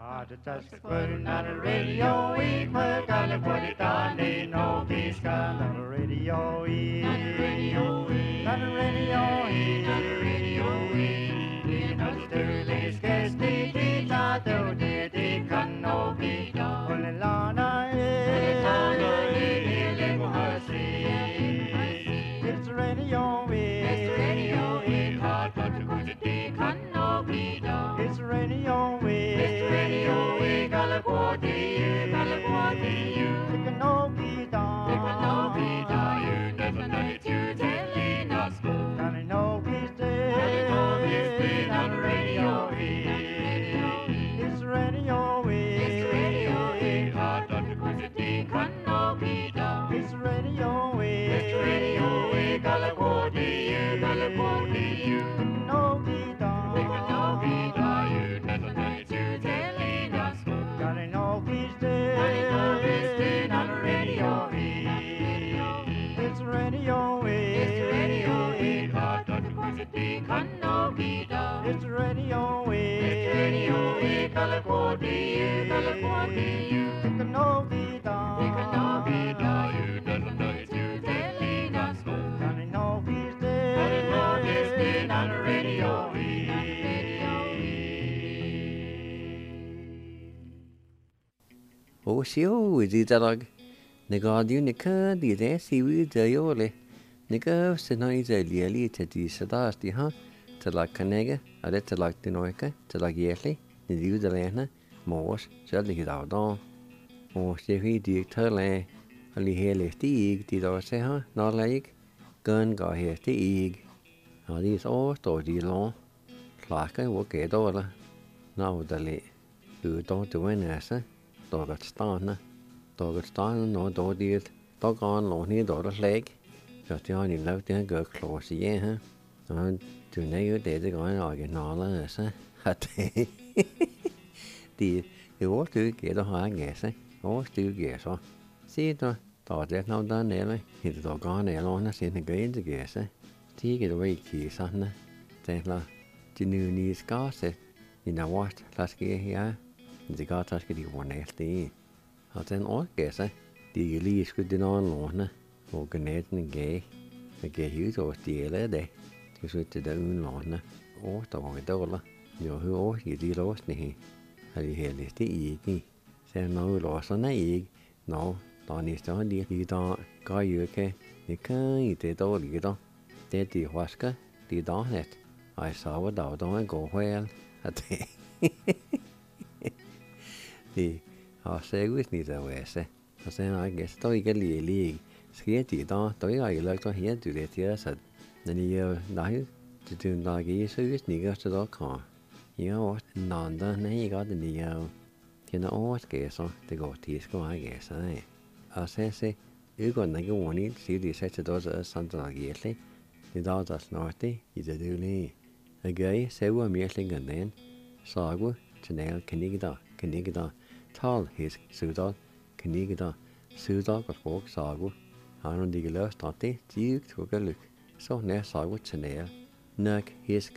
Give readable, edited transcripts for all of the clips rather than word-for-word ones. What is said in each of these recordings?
Just putting on the radio, we gotta put it on the no peace on the radio, on the radio, on the radio, on the radio. You know the Sterling's case, the tato, the canopi, Olilana, it's the radio, it's the radio, it's hard to put the canopi, it's the radio, California, the canopi down, you never know it, you telling us, Canopi's dead, on the radio, it's the radio, hard to put the canopi down, it's the radio, California, the canopi down, you never know it, you telling us, Canopi's dead, on the radio, it's the radio, hard to put the canopi down, it's the radio, California, the canopi down, you never know it, you telling us, Canopi's dead, on the radio. Ô xíu gì ta rồi nè có điều nè cơ đi đấy xíu giờ yo le nè cơ sẽ nói giờ liền thì đi sẽ đó thì ha thì là cái này cái ở đây thì là cái nói cái thì là gì đấy nè điều giờ này nè mỏ sẽ là cái đầu đó ô sẽ khi đi thở lại ಅಲ್ಲಿ ಹೇಳಿ ಈಗ ತಿದೋಸೆ ha nó lấy cơn gọi hệ tí ig họ đi số tổ đi lo là cái của kẻ đó là nào đã lệ từ đó từ bên này sẽ tổ cái stan nó tổ đi tổ con lỗ ní tổ đó lấy rồi thì họ nhìn lâu tiếng gỡ khổ gì ha nó từ nãy ở để gọi nói cái nó là sao hả thế thì của từ kẻ đó họ nghe sao của từ kẻ sao xí thôi tỏ ra nào đó nèเลยthì tỏ con nè lo nó xin cái gì kìa sao thì cái đôi khi sao nè thế là chỉ như ní có sẽ như nào what là cái ya thì có thật cái điều này thì họ tên ối kìa sao thì cái lý cái đi nó lo nè một cái nét này cái hiểu rồi thì lấy đấy thì sự thì đã lo nè ối tỏ cái đâu là nhiều hư ối thì đi lối này hay hệ lý tí ý kì xem nó lo sao này nó tao ní cho đi đó có nhiều cái cái gì đó gì đó để đi hoa cái đi đó hết ai sao bắt đầu đó có khoe thế thì họ sẽ quyết định rồi về sẽ họ sẽ nói cái tôi cái lì cái gì đó tôi nói là tôi hiện từ để thiệt sự nên nhiều nói từ nói cái sự quyết định cái đó khó nhiều non đó này có được nhiều thì nó cái sao thì có thì có ai cái sao se 이건 내가 원이 시디 세트도서 산다기에 이다다 스노티 이제들이 again 세워 미엘링은 사고 채널 그니기다 탈 히스 수다 그니기다 수다가 꼭 사고 하는 디글러 스타티 지역 그걸 소내 사고 채널 넥 히스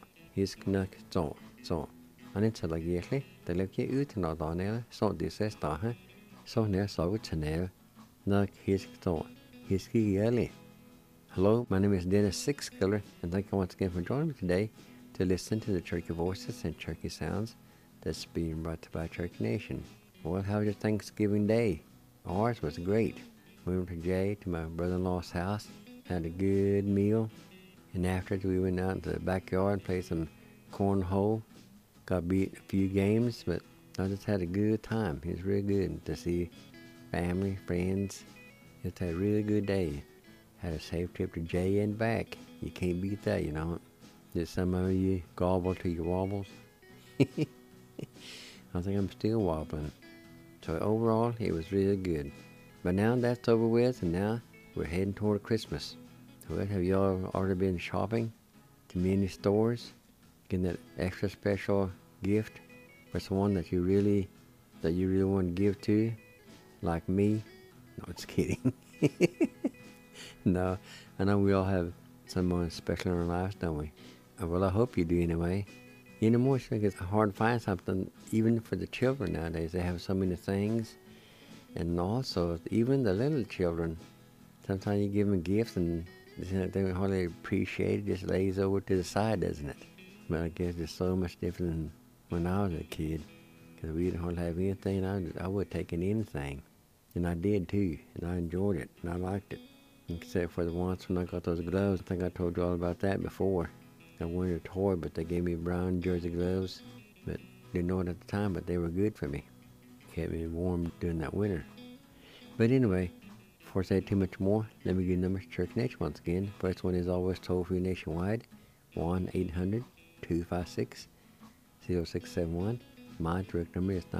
저 아니 차라기에 달력에 우트나다네 소디세스타 소내 사고 채널 nek his yelly. Hello, my name is Dennis Sixkiller, and thank you once again for joining me today to listen to the Cherokee Voices and Cherokee Sounds that's being brought to by Cherokee Nation. Well, how was your Thanksgiving Day? Ours was great. We went to Jay to my brother-in-law's house, had a good meal, and after we went out into the backyard and played some cornhole. Got beat a few games, but I just had a good time. It was really good to see family, friends. Just had a really good day. Had a safe trip to Jay and back. You can't beat that, you know. Just some of you gobble to your wobbles. I think I'm still wobbling. So overall, it was really good. But now that's over with, and now we're heading toward Christmas. Well, have y'all already been shopping to many stores? Getting that extra special gift for someone that you really want to give to? Like me? No, just kidding. No, I know we all have someone special in our lives, don't we? Well, I hope you do anyway. Anymore, so it's hard to find something, even for the children nowadays. They have so many things. And also, even the little children, sometimes you give them gifts and they don't hardly appreciate it, just lays over to the side, doesn't it? But I guess it's so much different than when I was a kid, because we didn't hardly have anything. I would take in anything, and I did too, and I enjoyed it, and I liked it. Except for the once when I got those gloves. I think I told you all about that before. I wanted a toy, but they gave me brown jersey gloves, but didn't know it at the time, but they were good for me. Kept me warm during that winter. But anyway, before I say too much more, let me give you numbers to Church Nation once again. First one is always toll-free nationwide, 1-800-256-0671. My direct number is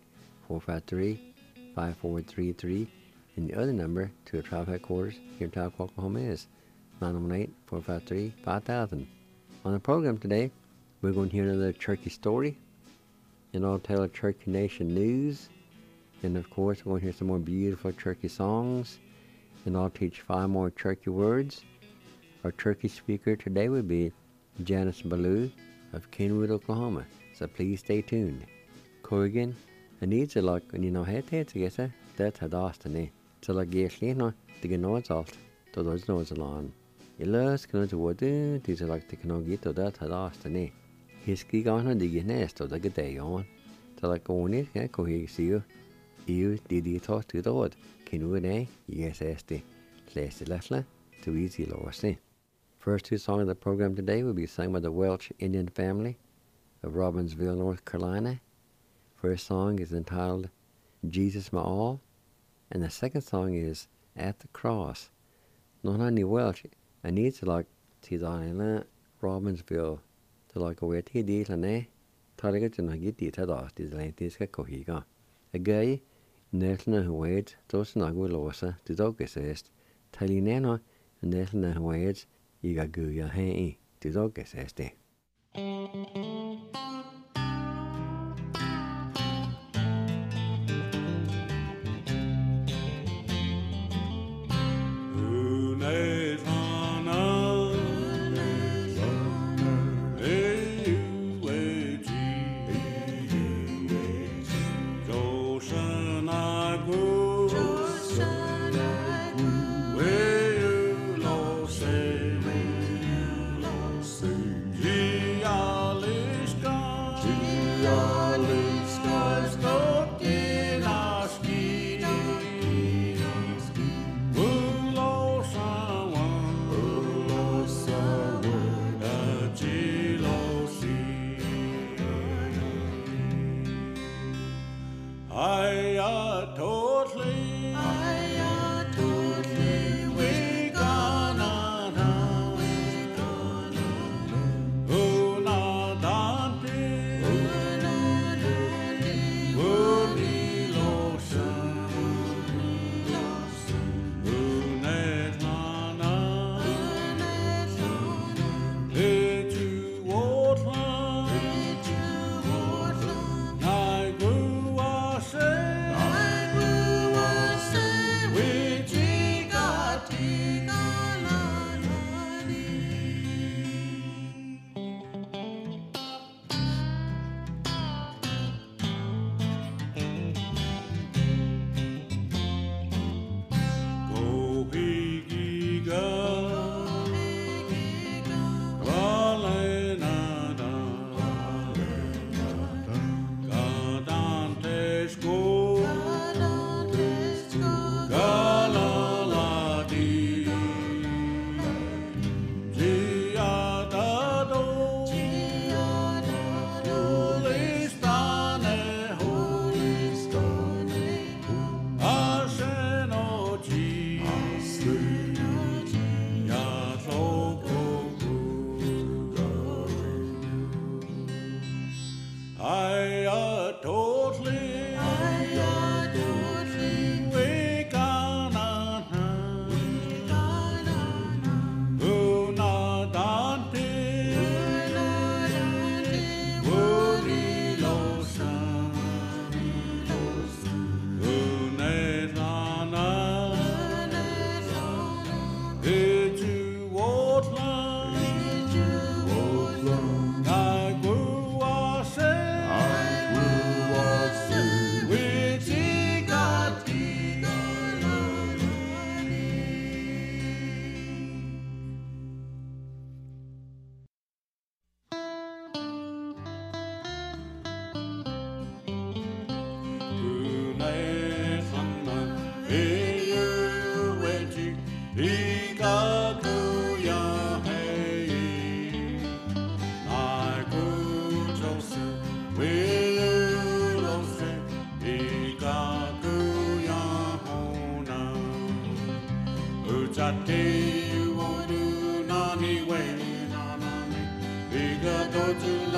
918-453-5433. And the other number to the tribe headquarters here in Tahlequah, Oklahoma is 918-453-5000. On the program today, we're going to hear another turkey story, and I'll tell a Turkey Nation news, and of course we're going to hear some more beautiful turkey songs, and I'll teach 5 more turkey words. Our turkey speaker today will be Janice Ballou of Kenwood, Oklahoma, so please stay tuned. Corrigan, Anita lag and you know how to get it, that's a dastiny. So like no, the geno's alt, to those nose along. Illas can to what these are like the cano get to that a dastiny. His ski on the nest of the good day on. So like on it, yeah, cohe see you. You did you talk to the wood. Kenwood, yes, SD. Less lesla, too easy, Lorsy. First 2 songs of the program today will be sung by the Welch Indian family of Robbinsville, North Carolina. First song is entitled Jesus My All, and the second song is At the Cross. Not only Welch, I need to like Tidana Robbinsville to like a way to deal and Target to not get it at all. This ladies get cohiga. A guy, Nelson who waits, those nagu losa, to dogges est, Talinano, and Nelson who waits, you got guya hey, to dogges est.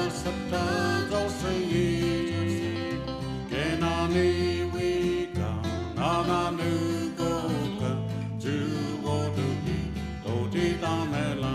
la sata do se yi ke na ni wi ka na na nu go ka ju wo du ki do di da me la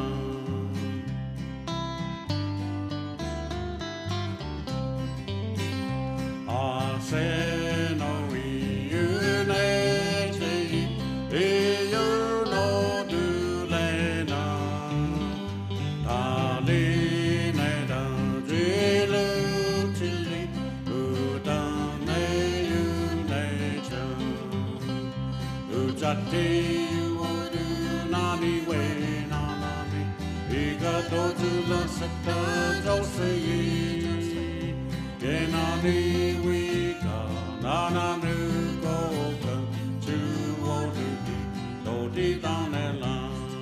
a se no wi yu ne ji e yu no du le na ta li ne da ji lu chi li u da ne yu ne cha u cha ti u du na ni we na na ni e ga do ju la sa ta do se yi ke na ni wi ka na na nu go ka chu wo du ki do di da ne la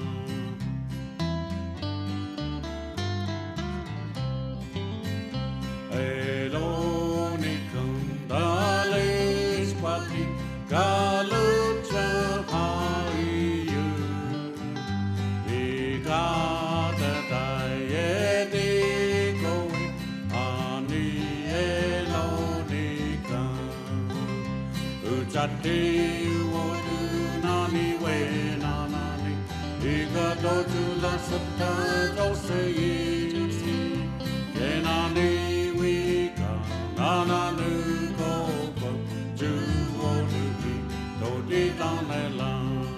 elo ni kun da le squati ka lu cha ha yu e ka da da ye di go ani elo ni kun u cha ti wo du na ni we na na ni e ka do tu la sa ta do se yi ke na ni wi ka na na nu go ko ju wo du ki do di da me la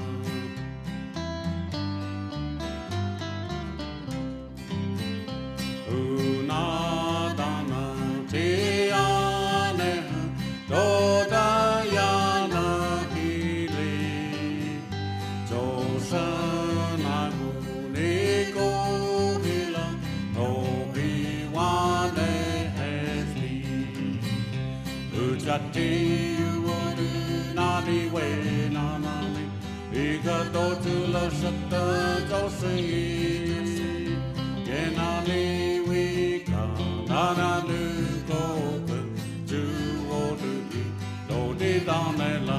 u na da na ti a ne do da ya na hi li jo sa na gu ni go hi la no bi wa ne has li u cha ti wo du na ni we na na ni e ga do tu la sa ta do se yi ke na ni wi ka na na nu go ka ju wo du ki do di da me la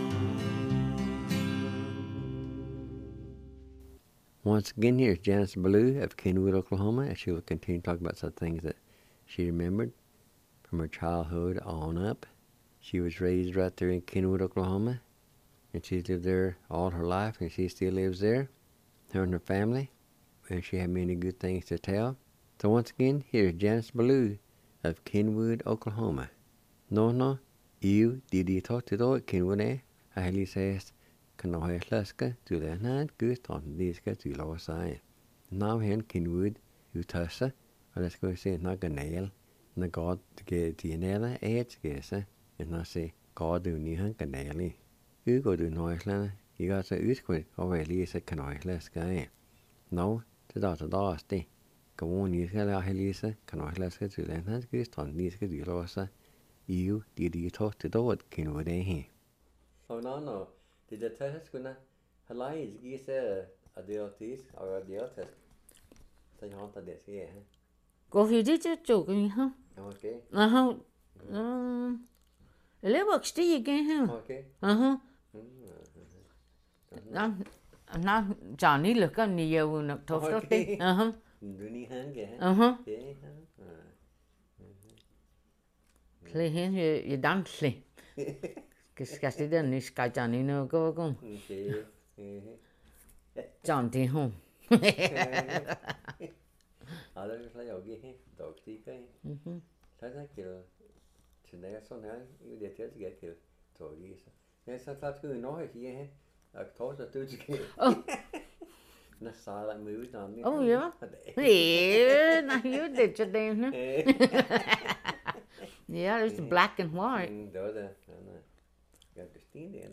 Once again, here's Janice Ballou of Kenwood, Oklahoma, as she will continue to talk about some things that she remembered from her childhood on up. She was raised right there in Kenwood, Oklahoma, and she's lived there all her life, and she still lives there, her and her family, and she had many good things to tell. So once again, here's Janice Ballou of Kenwood, Oklahoma. No, you did talk to the Kenwood, I highly says, kan I slaska to the hand good on this get to lower side. Now hen Kenwood, you tussa, or let's go say not a nail, na God to get the nail, edge guesser, and I say, God do ni han canali. You go to Noisland, you got a usquid, or at least a canoe slaska. No, the daughter dusty. Go on, you tell Helisa, canoe slaska to the hand good on this get to lower side. You did you talk to the Kenwood, eh? Oh, no. Did the test gonna Halai is a deal teeth or a deal test? So you want this here, huh? Go he did you joke me, huh? Okay. A little still again, huh? Okay. Now Johnny look on the year when I talk to me. Doing hand, Play him, you don't play. Because they didn't need Sky Johnny, no go. John D. home. I don't play okay, dog stick. That's kill. Today, so now you did to get killed. So, yes. Yes, I thought you know here. I told her to get. Oh. Not silent movies on me. Oh, yeah. Yeah, now you did your damn, huh? Yeah, it's black and white. Got Christine there,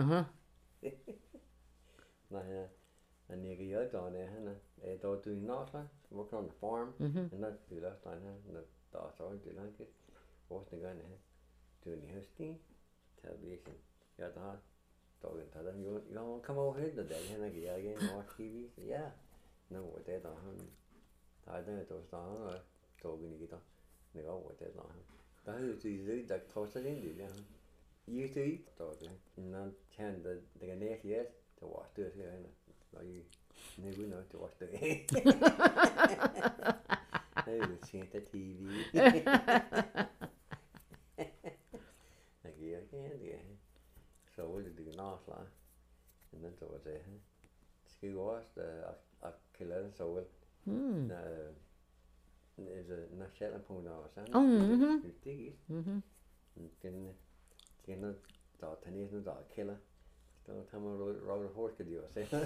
and you get down there, and they do nothing, working on the farm, and not do that on and the thoughts are do like it. What's the gun doing the hosting television? Got that dog and tell them you want to come over here today, and I get again, watch TV. Yeah, no, what they don't. I don't know those down, dog and you get on. They go what they don't. That is easy, that toss it in, yeah. You see, dog, and then can the next year to watch this here, and you never know to watch the Det er jo tænkt af TV. Jeg giver ikke hen, det er. Så var det det nærslag. Men den tog det her. Skal jo også at kalde det så vel. Når sjældent på noget sådan. Det er ikke. Den der er tænkt, der er kælder. Så tager man røget hårdt, skal de også se.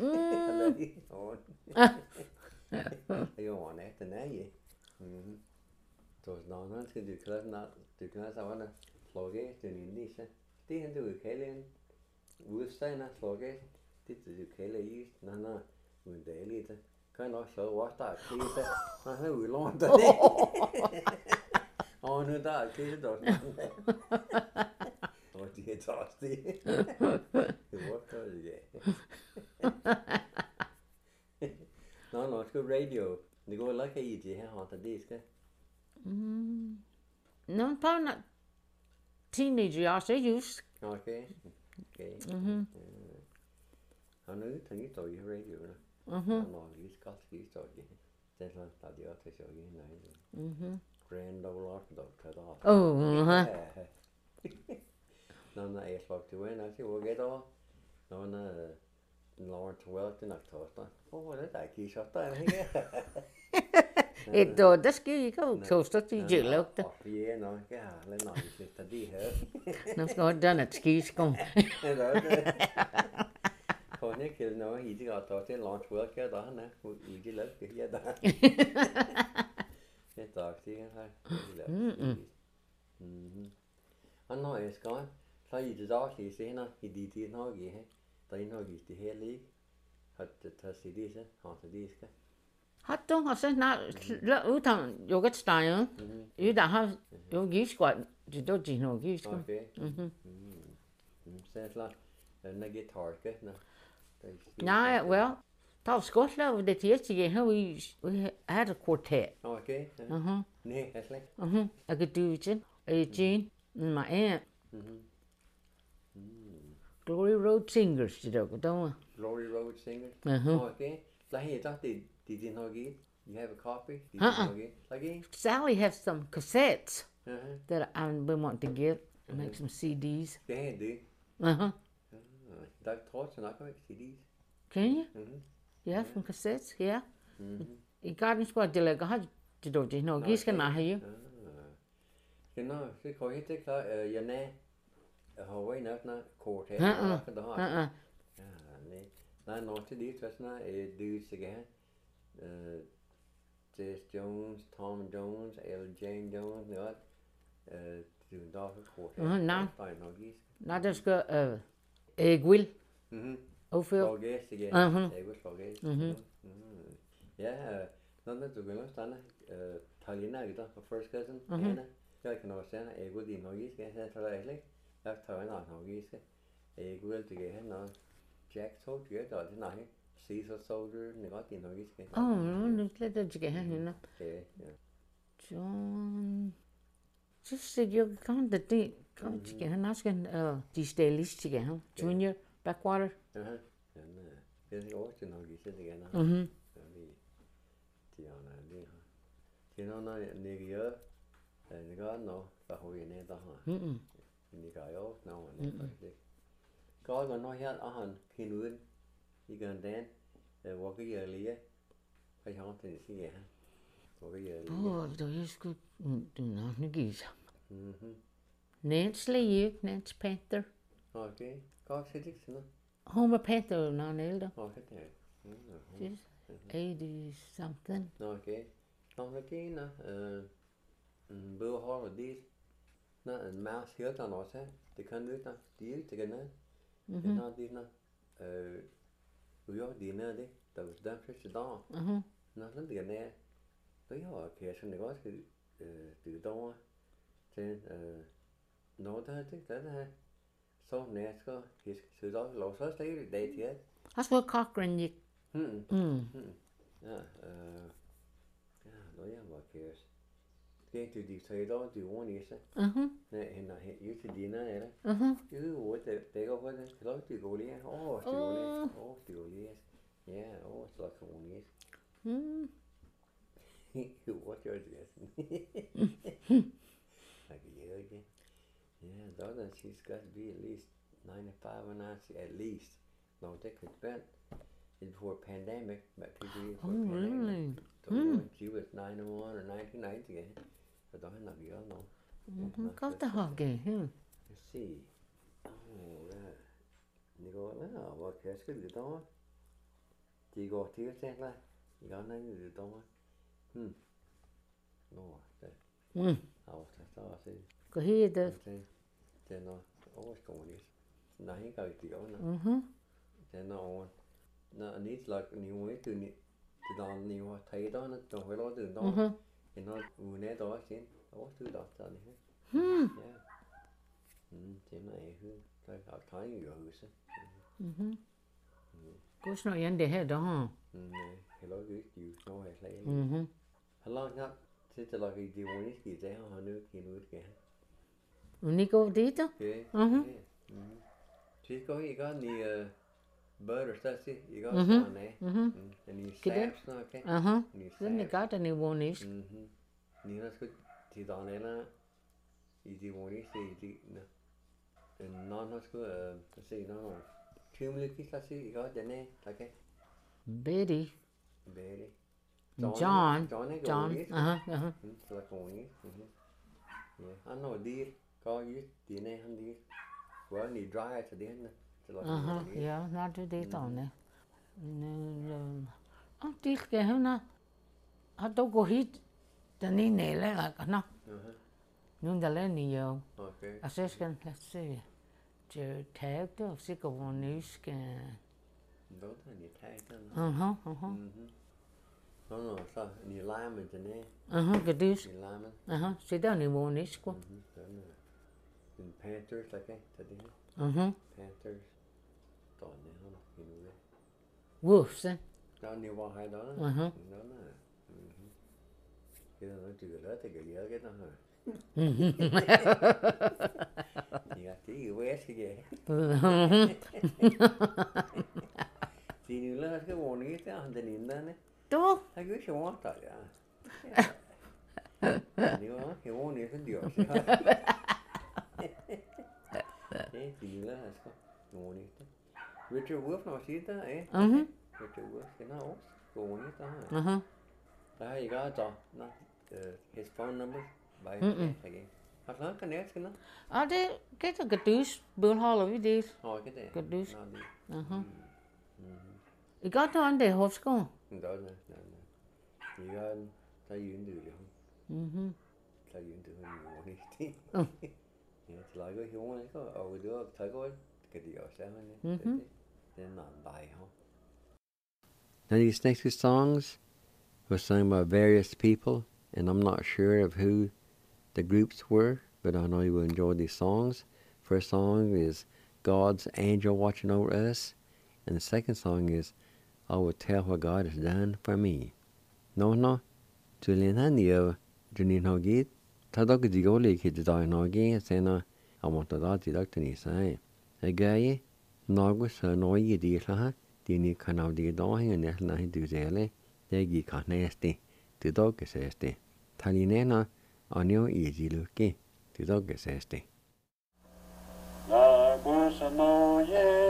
Det var en ægte næge. Så når skal du klare sig under slåge, den i nisse. Det er du kalder en udstænder slåge. Det du kalder i, når han er uden dagligt. Kan også slå vores der er krise, når han er udlånt af det. Og nu der er krise, der er og de er tørstige. Det var godt, ja. Nå, skal radio. Det går ikke i det her, og det skal. Nå, på en teenager, jeg er just. Okay. Han er tænkt i radio, da. Han er lige skalt i. Det er sådan, der de også så i nej. Grand Ole Orthodox, der. Når jeg slog til en, så var jeg der. Når Lawrence Welk, den aktorster. Det er ikke så der, ikke? Et år, der skal ikke have toster til jælugte. Ja, nå, jeg har lidt nok lidt af det her. Nu skal jeg den et skiskum. Det er det. Kan jeg ikke noget i det godt, det er Lawrence Welk, der han er. I det lugte her, der. Det er det her. Og når jeg skal, så i det daglige senere, i de nok i her, der er nok i det her lige, at tage sig det så, har så det skal. Har du også snart utan yoghurtstein? I der har jo giftskål, det er de nok giftskål. Okay. Så er klart, den er gitarke, nå. Nej, well, der var Skotland, det er til her vi had a quartet. Okay. Nej, jeg slet. Jeg kan do it. Jean, my aunt. Glory Road Singers, det der. Glory Road Singers. Okay. Så her det er nok i. You have a copy? Like Sally has some cassettes that I've been wanting to get. Make some CDs. Det er det. Der tror jeg nok ikke CDs. Can you? Yeah, from cassettes, yeah. I Garden Squad, det lægger har det dog det nok. I skal nej her. Nå, så kan jeg ikke klare, jeg har jo en af kort her. Nej, når til det, så sådan det skal have. Jess Jones, Tom Jones, L. Jane Jones, noget. Det er der kort her. Nej, der skal Will. Overfør. Slågæs igen. Jeg vil slågæs. Ja, når du vil også stande, Talina er der på first cousin. Jeg kan også sige, jeg vil din norgiske, jeg tager det ikke. Jeg tager en anden norgiske. Jeg vil til det her, når Jack Soldier, der er det nej. Caesar Soldier, det er godt din norgiske. Nu er det ikke hende. Ja. John... Så siger jeg, kan det ikke, han også de stilistiske, han. Junior, Backwater. Det er også til norgiske, det igen. Det er når jeg gør, det gør noget, der har vi nede der her. Men det gør jeg også noget, det går når her, og han kender uden, i gør en dag, hvor kan jeg lige, og jeg har til at sige, hvor kan jeg lige. Det er sgu, du er nok ikke i sig. Nancy Lee, Nancy Panther. Okay, godt se det ikke sådan noget. Hun var Panther, når han er ældre. Okay, det er 80 something. Okay. Nå, det er en bøde holder det. Nå, en mærs helt andet også her. Det kan lytte, de er ikke til noget. Det er det, jo, det er noget det. Der var den første dag. Nå, sådan det er nær. Det er jo sådan det også, det er dog til, når der er det, der er så nær skal hiske. Så der er så slet i dag til det. Har du Cochrane gik? Ja, når jeg var kæres. Det er ikke de tre år, de ord i sig. Nej, hende er helt til dine, eller? Jo, det går på det. Klart, det går lige. Det går lige. Ja, så kan hun lige. What yours guessing? Like a year again. Yeah, the other she's got to be at least 95 and at least. No, they could bet it before pandemic, but people before pandemic. Really? So she was 91 or 1990 again. But I not the other no. Có ta họ kì. Let's see. Oh, right. You go, no, well, that's good. You don't. You go to your set, like, you got nothing to do. No, that. I was just saying. Có hi đó. Then no, always going is. Now he got to go now. Then no one. No, I need like new way to new thay đó nó trồng phải lo từ đó. Thì nó vừa nãy đó xin, đó từ đó cho này. Yeah. Thế này hư, cái họ thấy nhiều hư sao? Có số nhân để hết đó hả? Cái đó cứ chịu nó hay lấy. Hello, nhá. Thế thì là cái điều này gì thế họ nữa kìa. Nico đi đó? Thế có nhiều bird or stuff, you got on there. And you saps, okay? Rất là có ta nhiều buồn ít. Ni nó cứ thì đó này là gì muốn đi gì nè. Nó cứ cái gì nó chưa mới cái gì có cái này là cái Betty. John. Là con ấy. Anh nói đi có gì thì này anh đi. Well,你 dry 就点呢。 Yeah, not to đi tao nè. Đi cái hơn na. Đâu có hít. Cho nên nè là cái nó. Nhưng đã lên nhiều. Okay. Assessment, let's see. Chờ thẻ đó sẽ có một new scan. Đó là你太真了。No, sao? 你拉们真的。 cái đi. 你拉们。 sẽ đó nhiều một new scan. In Panthers, like that, Panthers. Đó này không, you know. Wolves, eh? Đó nhiều vào hai đó. Đó là. Cái đó nó trừ lớp thì cái gì cái đó hả? Dạ, tí US cái gì? Thì nhiều lớp cái bộ này cái anh tên nhìn đó nè. Đó. Hay cứ xem quá trời à. Nhiều lắm, cái bộ này cái điều gì hả? Thế thì nhiều lớp là sao? Bộ này đó. Richard Wolff nó xí đó ấy. Richard Wolff cái nó ốp. Bộ này đó hả? Đó, you got nó. His phone number by again. Hoặc là cái nét cái nó. Det cái du bør holde vi det. Cái này. Cái du. I godt nå det hofsko. Đó nè. You got ta yến được không? Ta yến được nhiều đi tí. Thì lại cái hiếu này có đứa thấy có cái điều sao này. Then not die không? Now these next two songs were sung by various people. And I'm not sure of who the groups were, but I know you will enjoy these songs. First song is God's Angel Watching Over Us, and the second song is I Will Tell What God Has Done For Me. No, to liên hát nhiều, cho nên họ nghĩ,ถ้าđó cái gì có lý khi tôi nói nghe xem nó, I want to đó thì đó thì sai. Cái cái nói có sợ nói gì đi là thì ni khả nào đi đó hay người này là từ giờ lấy, cái gì khả năng gì, từ đó cái sẽ gì. Thali nena anio easy luki to dog sesti. La busanoye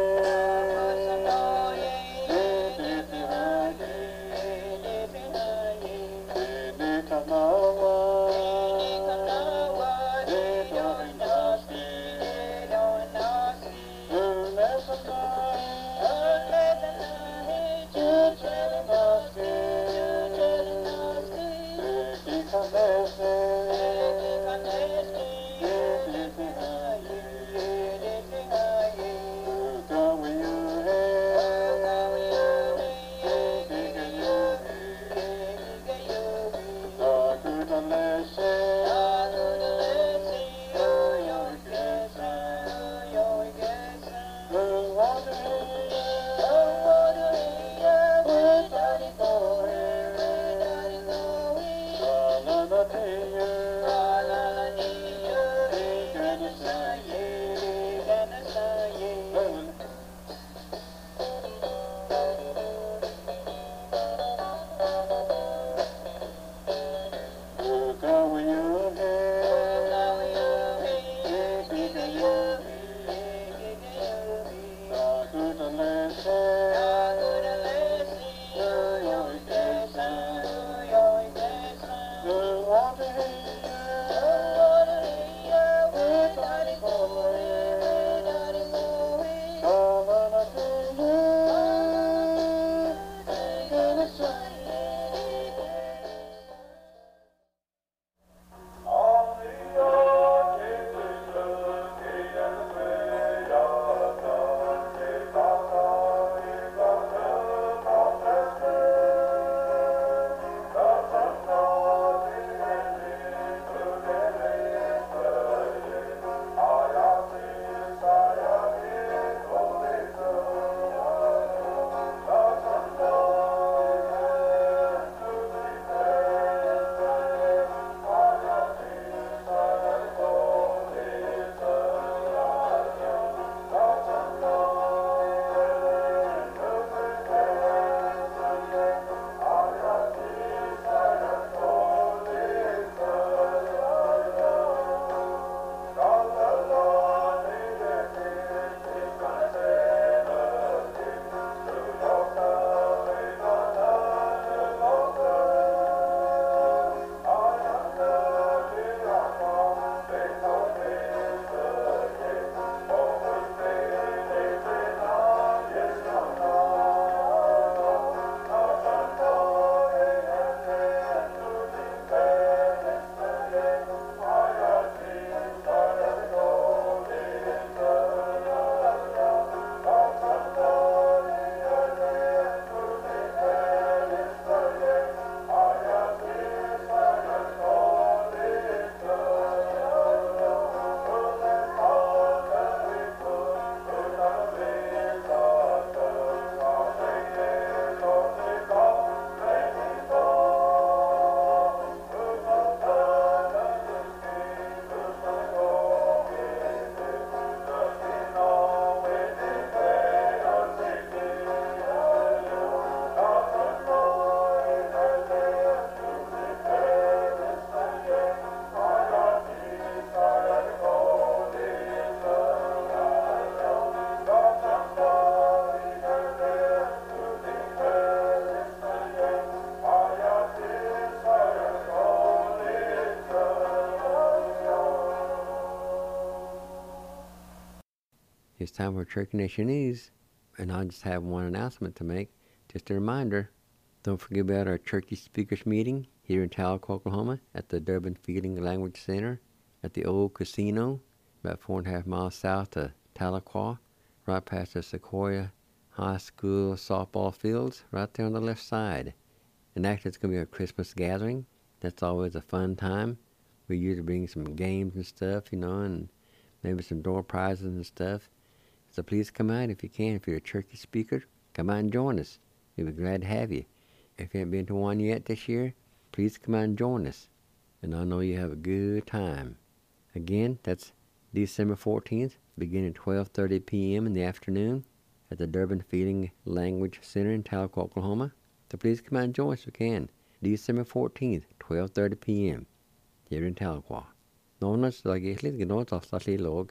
It's time for Turkey Nation News, and I just have one announcement to make. Just a reminder, don't forget about our Turkey Speakers meeting here in Tahlequah, Oklahoma at the Durbin Feeding Language Center at the old casino, about 4.5 miles south of Tahlequah, right past the Sequoia High School softball fields, right there on the left side. And actually it's going to be a Christmas gathering. That's always a fun time. We usually bring some games and stuff, and maybe some door prizes and stuff. So please come out if you can. If you're a Turkey speaker, come out and join us. We'll be glad to have you. If you haven't been to one yet this year, please come out and join us. And I know you have a good time. Again, that's December 14th, beginning at 12:30 p.m. in the afternoon at the Durbin Feeding Language Center in Tahlequah, Oklahoma. So please come out and join us if you can. December 14th, 12:30 p.m. here in Tahlequah. Nonas lagislig gnot afsatli log.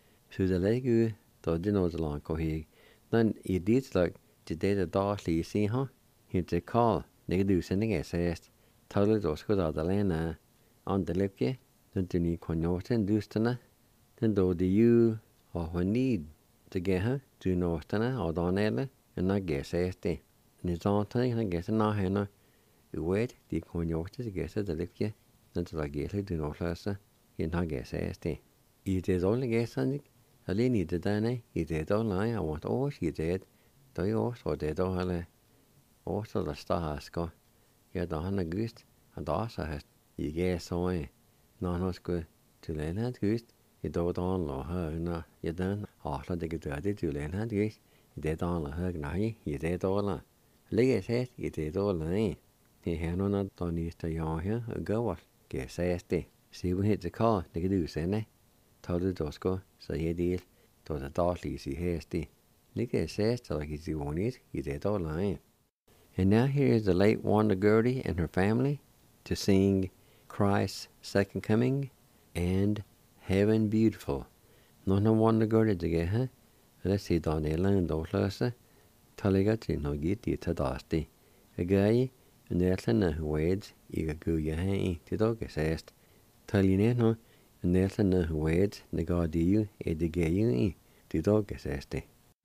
Suzalegu to dinosalan kohig. Then idits like today darkly see Here to call. They do sending SS. Totally dos go the lena on the lipke. Then to need connoten dustana. Then do the you or when need to get her to Nostana or Donella and not guess SD. Nizonta and guess a nahena. You wait the connoten to guess the lipke. Then to like get to Noslasa. You not guess SD. It is only guess on it. I need the dane. It is online. I want all she did. Do you also did all also the stars go. Yeah, the Hannah Gust and also has you guess so. No, no, good to learn how to gust. You don't know her, no, you don't. Also, they get ready to learn how to gust. You did all her, now you did all. Like says, you did all. He had no not on Easter young here, a go. Guess I stay. See, we hit the car, they could do, say, told the Dosco, so he did. To the darkly, see, hasty. Like I says, like he's the one is, he did all. And now here is the late Wanda Gertie and her family to sing Christ's Second Coming and Heaven Beautiful. No Wanda Gertie to get her. Let's see Donnell and Doslasa. Taliga to no get the Tadasti. A guy and the Atlanta who wades, eager go your hand to dog assessed. Talineno and the Atlanta who wades, the god you, a de gay you, to dog assessed.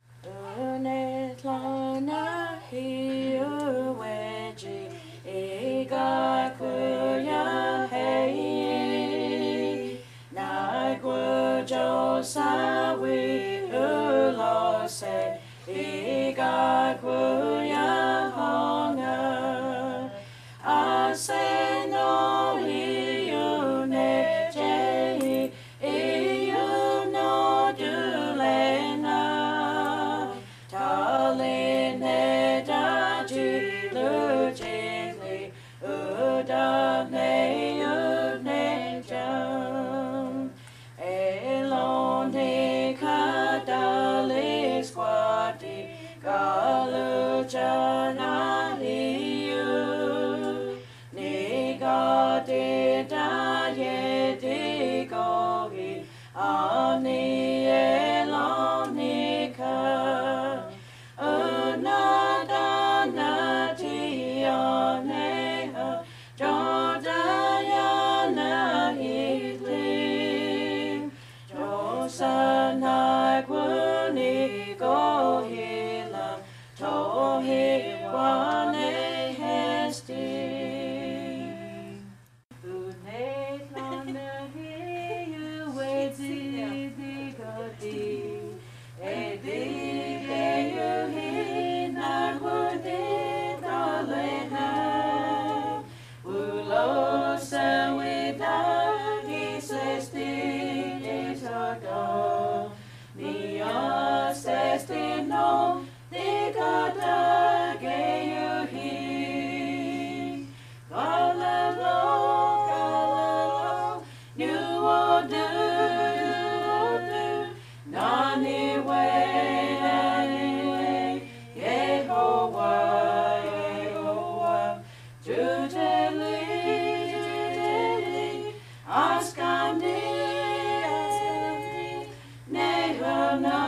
Sawi ulo se iga kuya honga ase no iune che iu no dulena taline da ji lu jili uda ne une jam Squati Galuchana Liu Niga de da ye de gogi Ani elonika Unadana tianeha Jodayana hitli Josana Go hila to wane hesti une lana hiu wezi digodi edi you hina wudi dolena ulo sawida isesti isaga Destino de gada gayuhi Galalo you will do nani way Yehovah Judeli askandi Nehana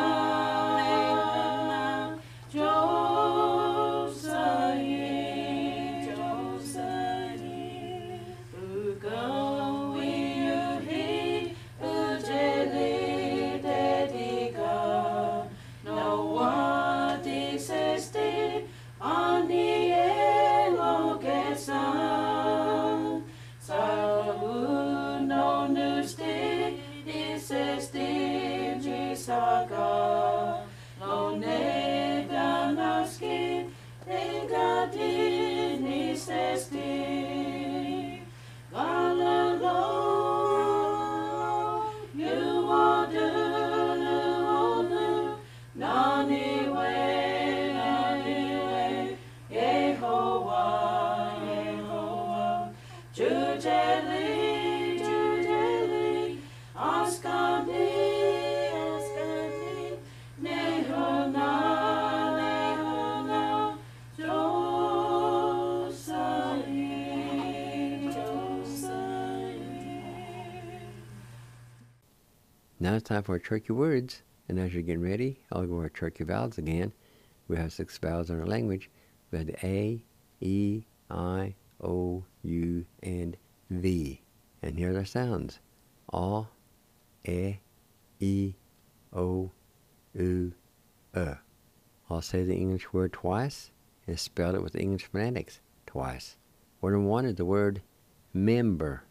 Now it's time for our Cherokee words. And as you're getting ready, I'll go over our Cherokee vowels again. We have 6 vowels in our language. We have the A, E, I, O, U, and V. And here are their sounds. A, E, O, U, I'll say the English word twice and spell it with the English phonetics twice. Word number 1 is the word member.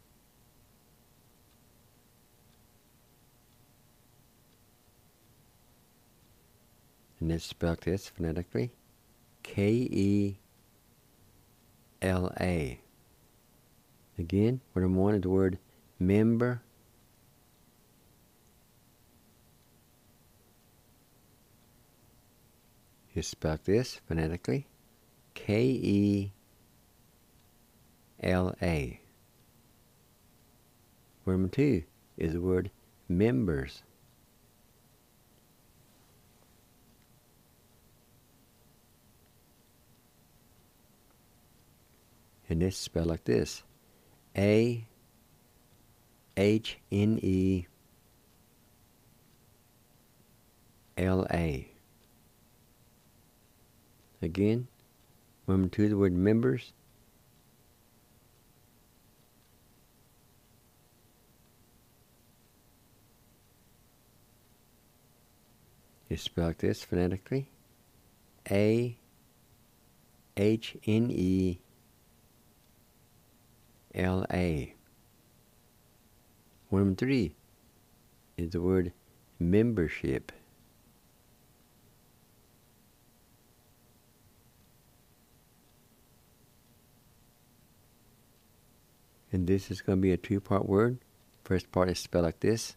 And let's spell this phonetically. K-E-L-A. Again, word number 1 is the word member. You spell this phonetically. K-E-L-A. Word number 2 is the word members. And it's spelled like this. A-H-N-E-L-A. Again, number 2, the word members. It's spelled like this phonetically. A-H-N-E-L-A. Number 3 is the word membership. And this is going to be a 2-part word. First part is spelled like this.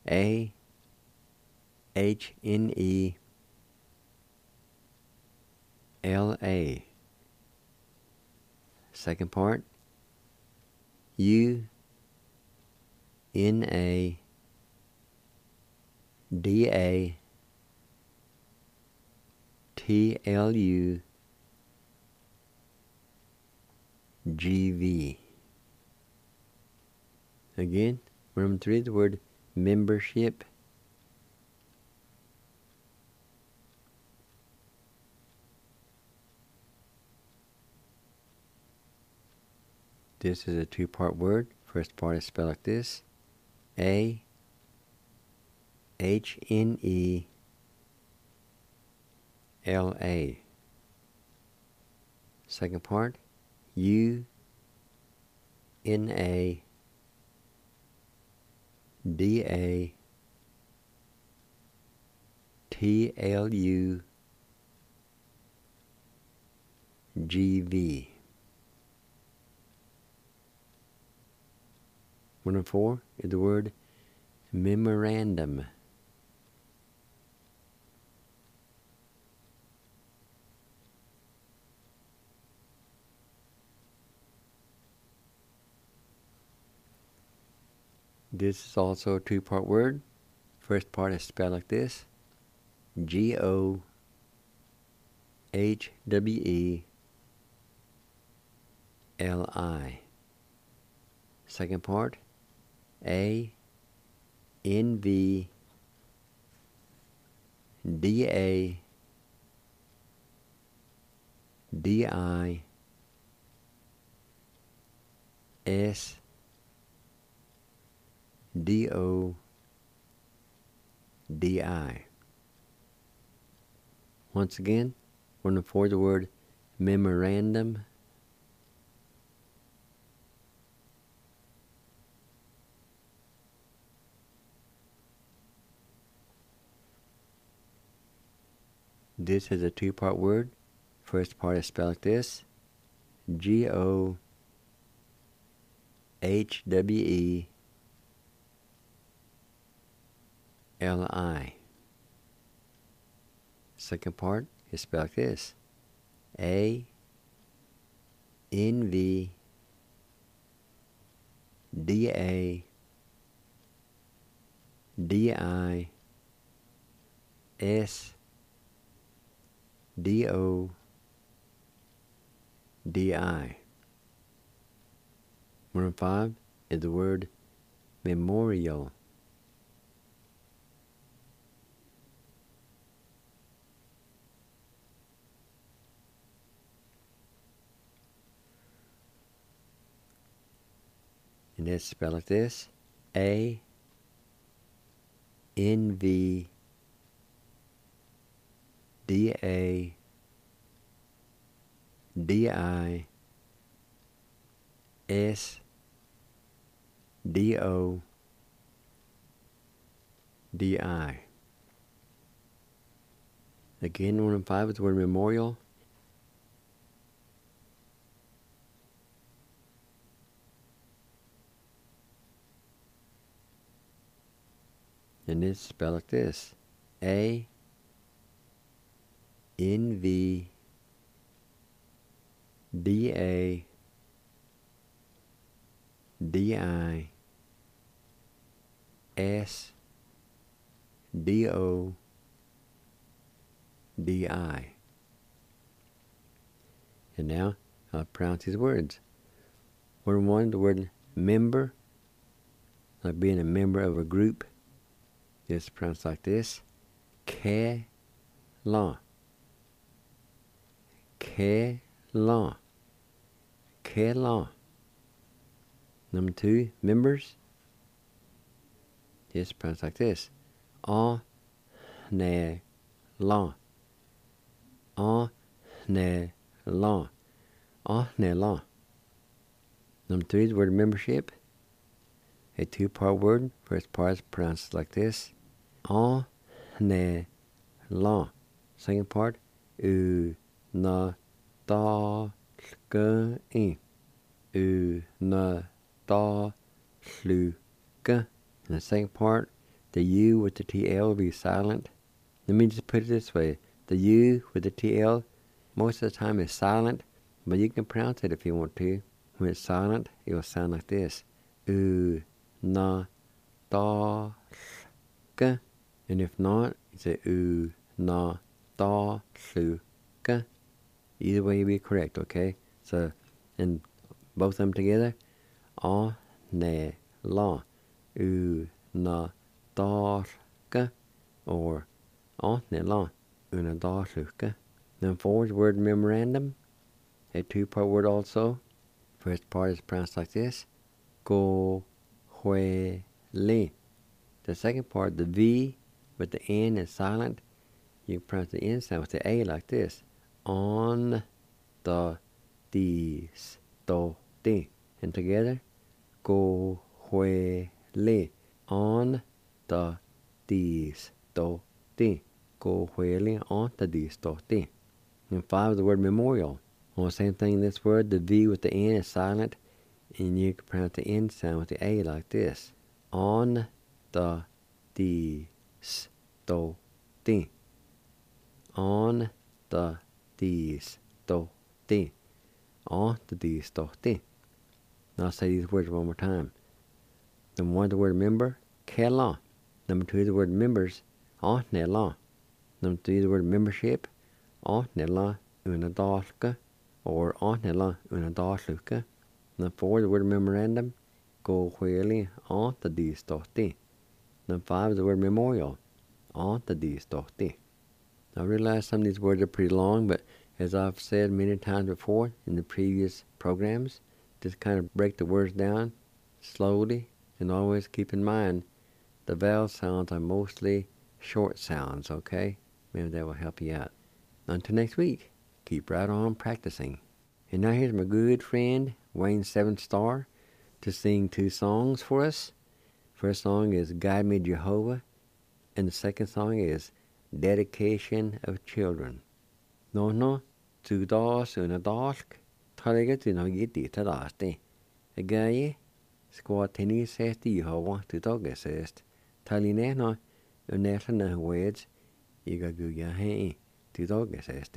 A-H-N-E-L-A. Second part. U-N-A-D-A-T-L-U-G-V. Again, number 3, the word membership. This is a 2-part word. First part is spelled like this. A-H-N-E-L-A. Second part. U-N-A-D-A-T-L-U-G-V. Number 4 is the word memorandum. This is also a 2-part word. First part is spelled like this. G-O-H-W-E-L-I. Second part. A-N-V-D-A-D-I-S-D-O-D-I. Once again, we're going to for the word memorandum. This is a 2-part word. First part is spelled like this. G-O-H-W-E-L-I. Second part is spelled like this. A-N-V-D-A-D-I-S-D-O-D-I. Number 5 is the word memorial. And it's spelled like this. A N V D A D I S D O D I. Again, 1 and 5 is the word memorial. And it's spelled like this. A N V D A D I S D O D I. And now I'll pronounce these words. Word 1, the word member, like being a member of a group. It's pronounced like this. Ke-la. Ke-la. Ke-la. Number 2, members. It's pronounced like this. Ah-ne-la. Ah-ne-la. Ah-ne-la. Number 3, the word membership. A 2-part word. First part is pronounced like this. Ah-ne-la. Second part. U-na-da-sk-in. U-na-da-slu-ka. And the second part, the U with the TL will be silent. Let me just put it this way. The U with the TL most of the time is silent, but you can pronounce it if you want to. When it's silent, it will sound like this. U-na-da-sk. And if not, you say U-na-da-slu-ka. Either way will be correct, okay? So, and both of them together. Ah-ne-la. U-na-da-sk. Or ah-ne-la. U-na-da-slu-ka. Number 4 is the word memorandum. A 2-part word also. First part is pronounced like this. Go-hue-li. The second part, the V with the N is silent. You pronounce the N sound with the A like this. On the dis do di. And together, go-hue-li. On the dis do di. Go-hue-li on the dis do di. And 5 is the word memorial. Well, same thing in this word, the V with the N is silent, and you can pronounce the N sound with the A like this. On the dis do di. On the dis do di. On the dis do di. Now I'll say these words one more time. Number 1, the word member, ke-la. Number 2, the word members, ah-ne-la. Number 3, the word membership, ah-ne-la una-da-sk. Or ah-ne-la una-da-slu-ka. Number 4, the word memorandum, go-hue-li on the dis do di. Number 5 is the word memorial, on the dis do di. I realize some of these words are pretty long, but as I've said many times before in the previous programs, just kind of break the words down slowly, and always keep in mind the vowel sounds are mostly short sounds, okay? Maybe that will help you out. Until next week, keep right on practicing. And now here's my good friend, Wayne Seven Star, to sing 2 songs for us. First song is Guide Me Jehovah, and the second song is Dedication of Children. No, tu das una dask, taliga tu no giti ta dasti. Agaye, squat tennis says to Jehovah to dog says, taline no, unetla na words, iga guya he, to dog says.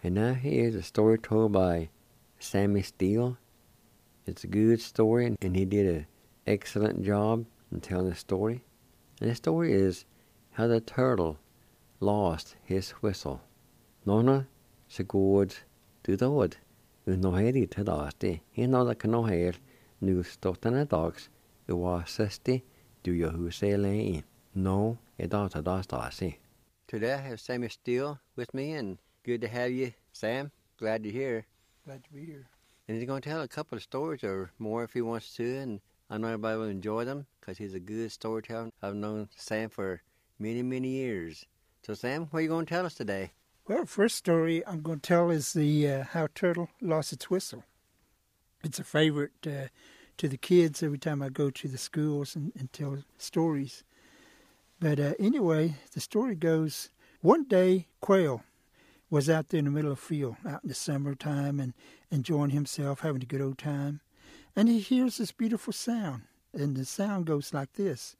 And now here's a story told by Sammy Steele. It's a good story, and he did an excellent job in telling the story. And the story is how the turtle lost his whistle. Nona sigurd dudod unoheri tadasti. He know that can no hair nu stotana dogs uwasisti do Yahusele. No, it don't adastasi. Today I have Sammy Steele with me, and good to have you, Sam. Glad you're here. Glad to be here. And he's going to tell a couple of stories or more if he wants to, and I know everybody will enjoy them because he's a good storyteller. I've known Sam for many, many years. So, Sam, what are you going to tell us today? Well, first story I'm going to tell is the how turtle lost its whistle. It's a favorite to the kids every time I go to the schools and tell stories. But anyway, the story goes, one day Quail was out there in the middle of the field, out in the summertime, and enjoying himself, having a good old time. And he hears this beautiful sound, and the sound goes like this.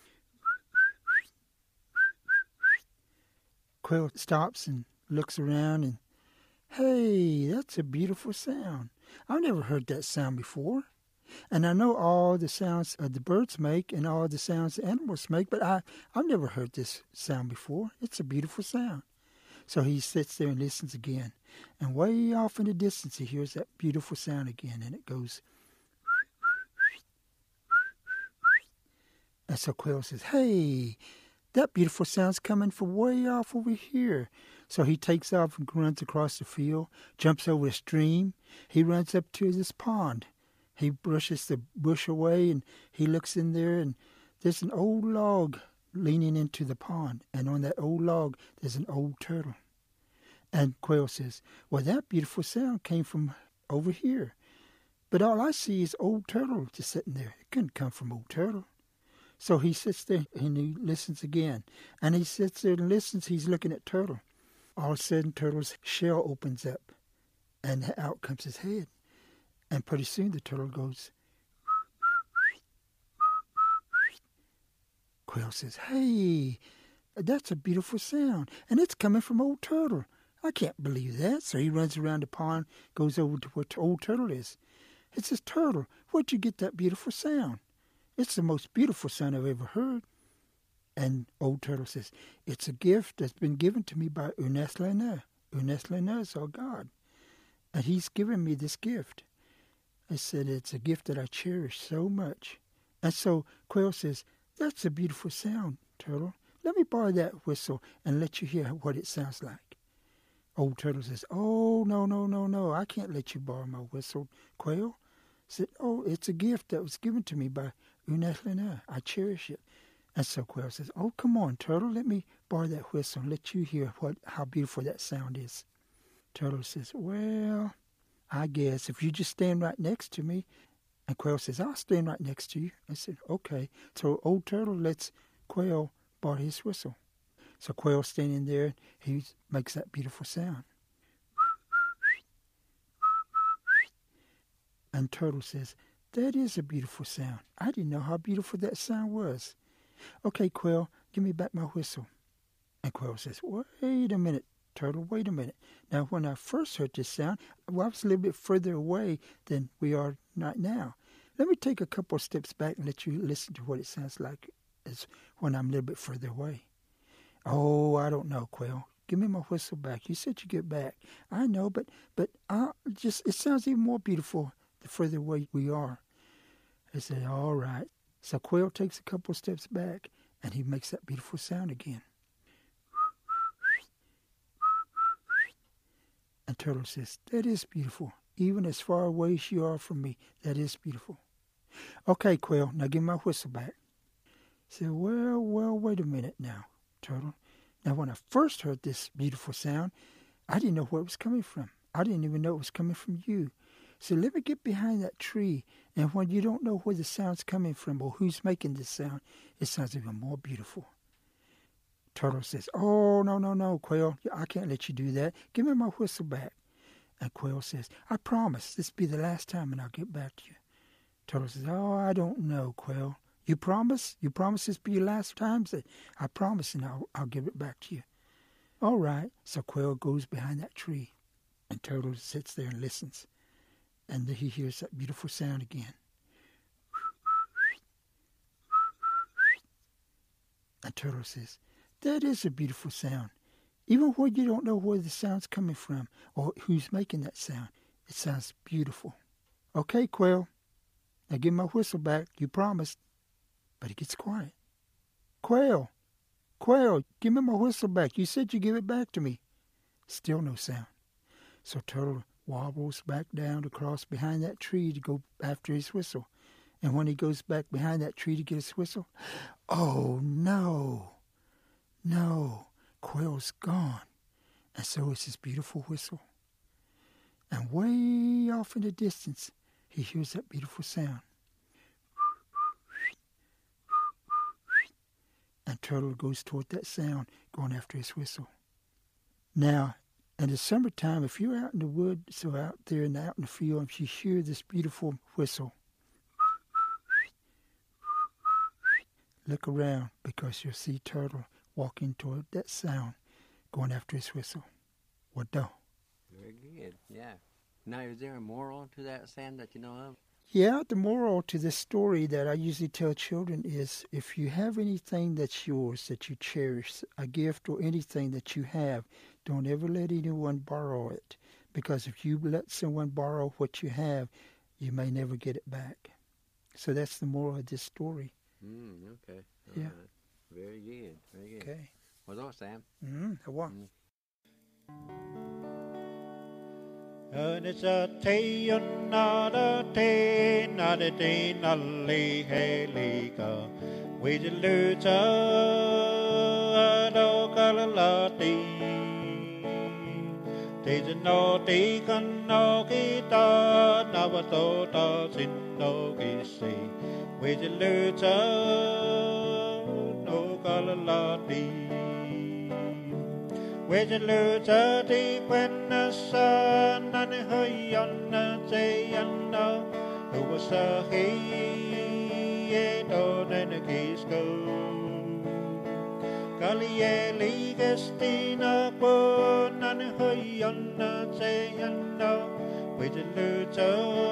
Quail stops and looks around, and, hey, that's a beautiful sound. I've never heard that sound before. And I know all the sounds the birds make and all the sounds the animals make, but I've never heard this sound before. It's a beautiful sound. So he sits there and listens again. And way off in the distance, he hears that beautiful sound again, and it goes. And so Quail says, hey, that beautiful sound's coming from way off over here. So he takes off and runs across the field, jumps over a stream. He runs up to this pond. He brushes the bush away, and he looks in there, and there's an old log leaning into the pond. And on that old log, there's an old turtle. And Quail says, well, that beautiful sound came from over here. But all I see is old turtle just sitting there. It couldn't come from old turtle. So he sits there, and he listens again. And he sits there and listens. He's looking at turtle. All of a sudden, turtle's shell opens up, and out comes his head. And pretty soon the turtle goes. Quail says, hey, that's a beautiful sound. And it's coming from old turtle. I can't believe that. So he runs around the pond, goes over to where old turtle is. It says, turtle, where'd you get that beautiful sound? It's the most beautiful sound I've ever heard. And old turtle says, it's a gift that's been given to me by Uneslena. Uneslena is our God. And he's given me this gift. I said, it's a gift that I cherish so much. And so Quail says, that's a beautiful sound, turtle. Let me borrow that whistle and let you hear what it sounds like. Old turtle says, oh, no, I can't let you borrow my whistle, Quail. I said, oh, it's a gift that was given to me by Uneslena. I cherish it. And so Quail says, oh, come on, turtle, let me borrow that whistle and let you hear how beautiful that sound is. Turtle says, well, I guess if you just stand right next to me. And Quail says, I'll stand right next to you. I said, okay. So old turtle lets Quail borrow his whistle. So Quail's standing there. He makes that beautiful sound. And turtle says, that is a beautiful sound. I didn't know how beautiful that sound was. Okay, Quail, give me back my whistle. And Quail says, wait a minute, turtle, wait a minute. Now, when I first heard this sound, I was a little bit further away than we are right now. Let me take a couple of steps back and let you listen to what it sounds like as when I'm a little bit further away. Oh, I don't know, Quail. Give me my whistle back. You said you get back. I know, but it sounds even more beautiful the further away we are. I said, all right. So Quail takes a couple of steps back, and he makes that beautiful sound again. And Turtle says, that is beautiful. Even as far away as you are from me, that is beautiful. Okay, Quail, now give me my whistle back. He said, well, wait a minute now, Turtle. Now, when I first heard this beautiful sound, I didn't know where it was coming from. I didn't even know it was coming from you. So let me get behind that tree, and when you don't know where the sound's coming from or who's making this sound, it sounds even more beautiful. Turtle says, oh, no, Quail, I can't let you do that. Give me my whistle back. And Quail says, I promise this will be the last time and I'll get back to you. Turtle says, oh, I don't know, Quail. You promise? You promise this will be your last time? Say, I promise, and I'll give it back to you. All right. So Quail goes behind that tree. And Turtle sits there and listens. And then he hears that beautiful sound again. And Turtle says, that is a beautiful sound. Even when you don't know where the sound's coming from or who's making that sound, it sounds beautiful. Okay, Quail, now give my whistle back. You promised. But he gets quiet. Quail, give me my whistle back. You said you'd give it back to me. Still no sound. So Turtle wobbles back down across behind that tree to go after his whistle. And when he goes back behind that tree to get his whistle, oh no, Quail's gone. And so is his beautiful whistle. And way off in the distance, he hears that beautiful sound. And Turtle goes toward that sound, going after his whistle. Now, in the summertime, if you're out in the woods or out there and out in the field, if you hear this beautiful whistle, look around because you'll see Turtle walking toward that sound, going after his whistle. What do? Very good, yeah. Now, is there a moral to that, Sam, that you know of? Yeah, the moral to this story that I usually tell children is if you have anything that's yours, that you cherish, a gift or anything that you have, don't ever let anyone borrow it. Because if you let someone borrow what you have, you may never get it back. So that's the moral of this story. Okay. Yeah. Right. Very good, very good. Okay. What's up, Sam? It's a te another te nada te nali helika with the luta do kalalati te no te kan no kita navato ta sin no kisi with the luta no kalalati with the luta te when the sun and her on the day and who was a he don't and a kiss go Kalie Ligestina pun and her on the day and with the luta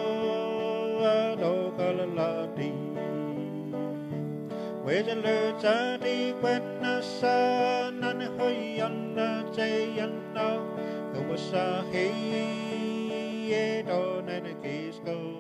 do kalalati with the luta te when the sun and her on the day and who was a he don't and a kiss go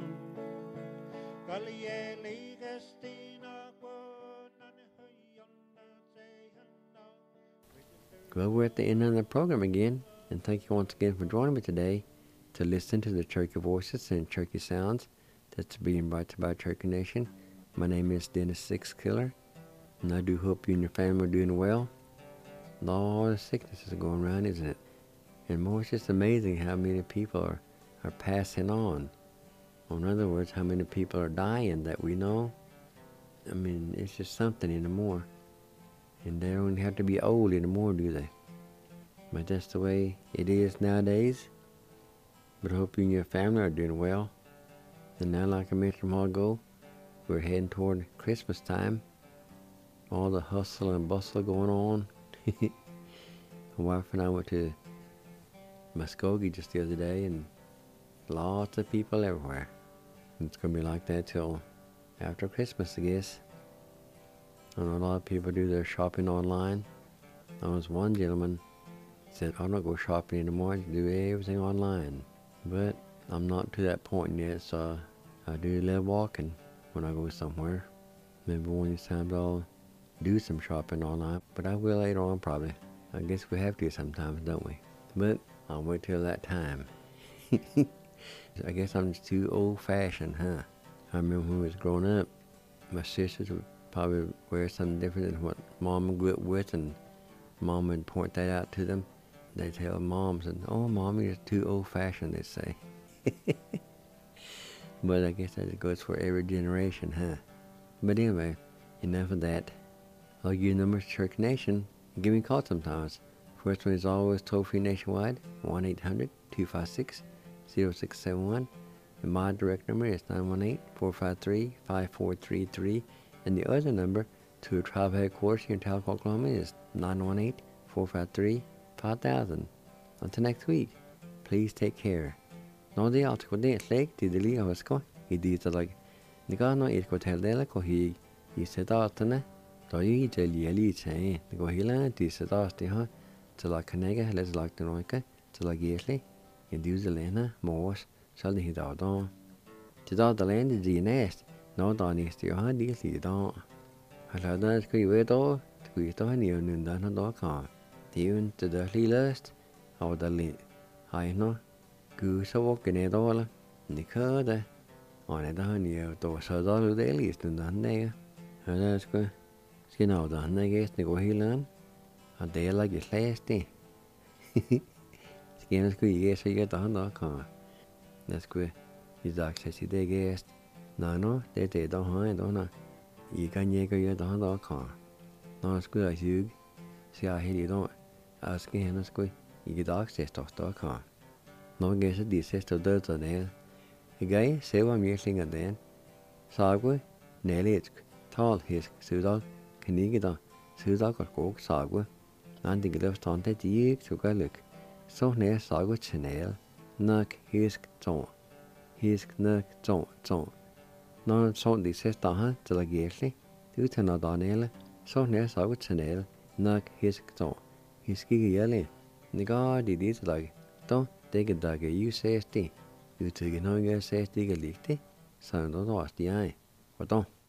Kalie Ligestina pun and her on the day and Well, we're at the end of the program again, and thank you once again for joining me today to listen to the Cherokee Voices and Cherokee Sounds that's being brought to you by Cherokee Nation. My name is Dennis Six Killer, and I do hope you and your family are doing well. All the sickness is going around, isn't it? And more, it's just amazing how many people are passing on. Or in other words, how many people are dying that we know. I mean, it's just something anymore. And they don't have to be old anymore, do they? But that's the way it is nowadays. But I hope you and your family are doing well. And now, like I mentioned a while ago, we're heading toward Christmas time. All the hustle and bustle going on. My wife and I went to Muskogee just the other day, and lots of people everywhere. And it's going to be like that till after Christmas, I guess. I know a lot of people do their shopping online. There was one gentleman said, I don't go shopping anymore, I do everything online. But I'm not to that point yet, so I do a little walking when I go somewhere. Maybe one of these times I'll do some shopping online, but I will later on probably. I guess we have to sometimes, don't we? But I'll wait till that time. I guess I'm just too old-fashioned, huh? I remember when I was growing up, my sisters would probably wear something different than what Mom grew up with, and Mom would point that out to them. They'd tell Mom, said, oh, Mom, you're too old-fashioned, they'd say. But I guess that goes for every generation, huh? But anyway, enough of that. I'll give you numbers to Cherokee Nation. Give me a call sometimes. First one is always toll-free nationwide, 1-800-256-0671. And my direct number is 918-453-5433. And the other number to tribal headquarters here in Tahlequah, Oklahoma is 918-453-5000. Until next week, please take care. Nå det alt ko det slik til det lige hos ko I dit lag. Det går når et hotel der ko I sedatene. Da I til lige tage. Det går hele de sedat de har til at knække eller til at noike til at gæsle. I disse lande mors skal det hidda da. Til da der lande de næst. Nå da næste jo har de lige da. Har der skal I ved da. Skulle I da have nævnt den da kan. Det er jo ikke det lige løst. Og der lige hej nå. Gud så vågge ned dårlig. Det kører det. Og det der han jo da så dårlig det lige stund han der. Og der skal nå da han der gæst det går hele an. Og det er ikke slæs det. Skal jeg skulle ikke sige at han der kan. Der skulle I dag sige det gæst. Nå nå det der han der. I kan ikke gøre det han der kan. Nå skulle jeg sige. Så jeg helt i dag. Jeg skal hende skulle I dag se der kan. Nå gæster de sidste døde der. Jeg ser mjøslinger der. Sagwe, næletsk, talhisk, sydal, knigeda, sydal og skog sagwe. Når de gløftante de ikke så gællyk. Så nær sagwe tjenal. Nok hisk tårn. Hisk nok tårn. Når så de sidste har til at gæsle. Det tænder Daniel. Så nær sagwe tjenal. Nok hisk tårn. Hisk ikke jælle. Det går de dit lag. Da det kan der I ses det. Du tykker nok jeg ses det ikke ligge det. Så er det også de er. Hvordan?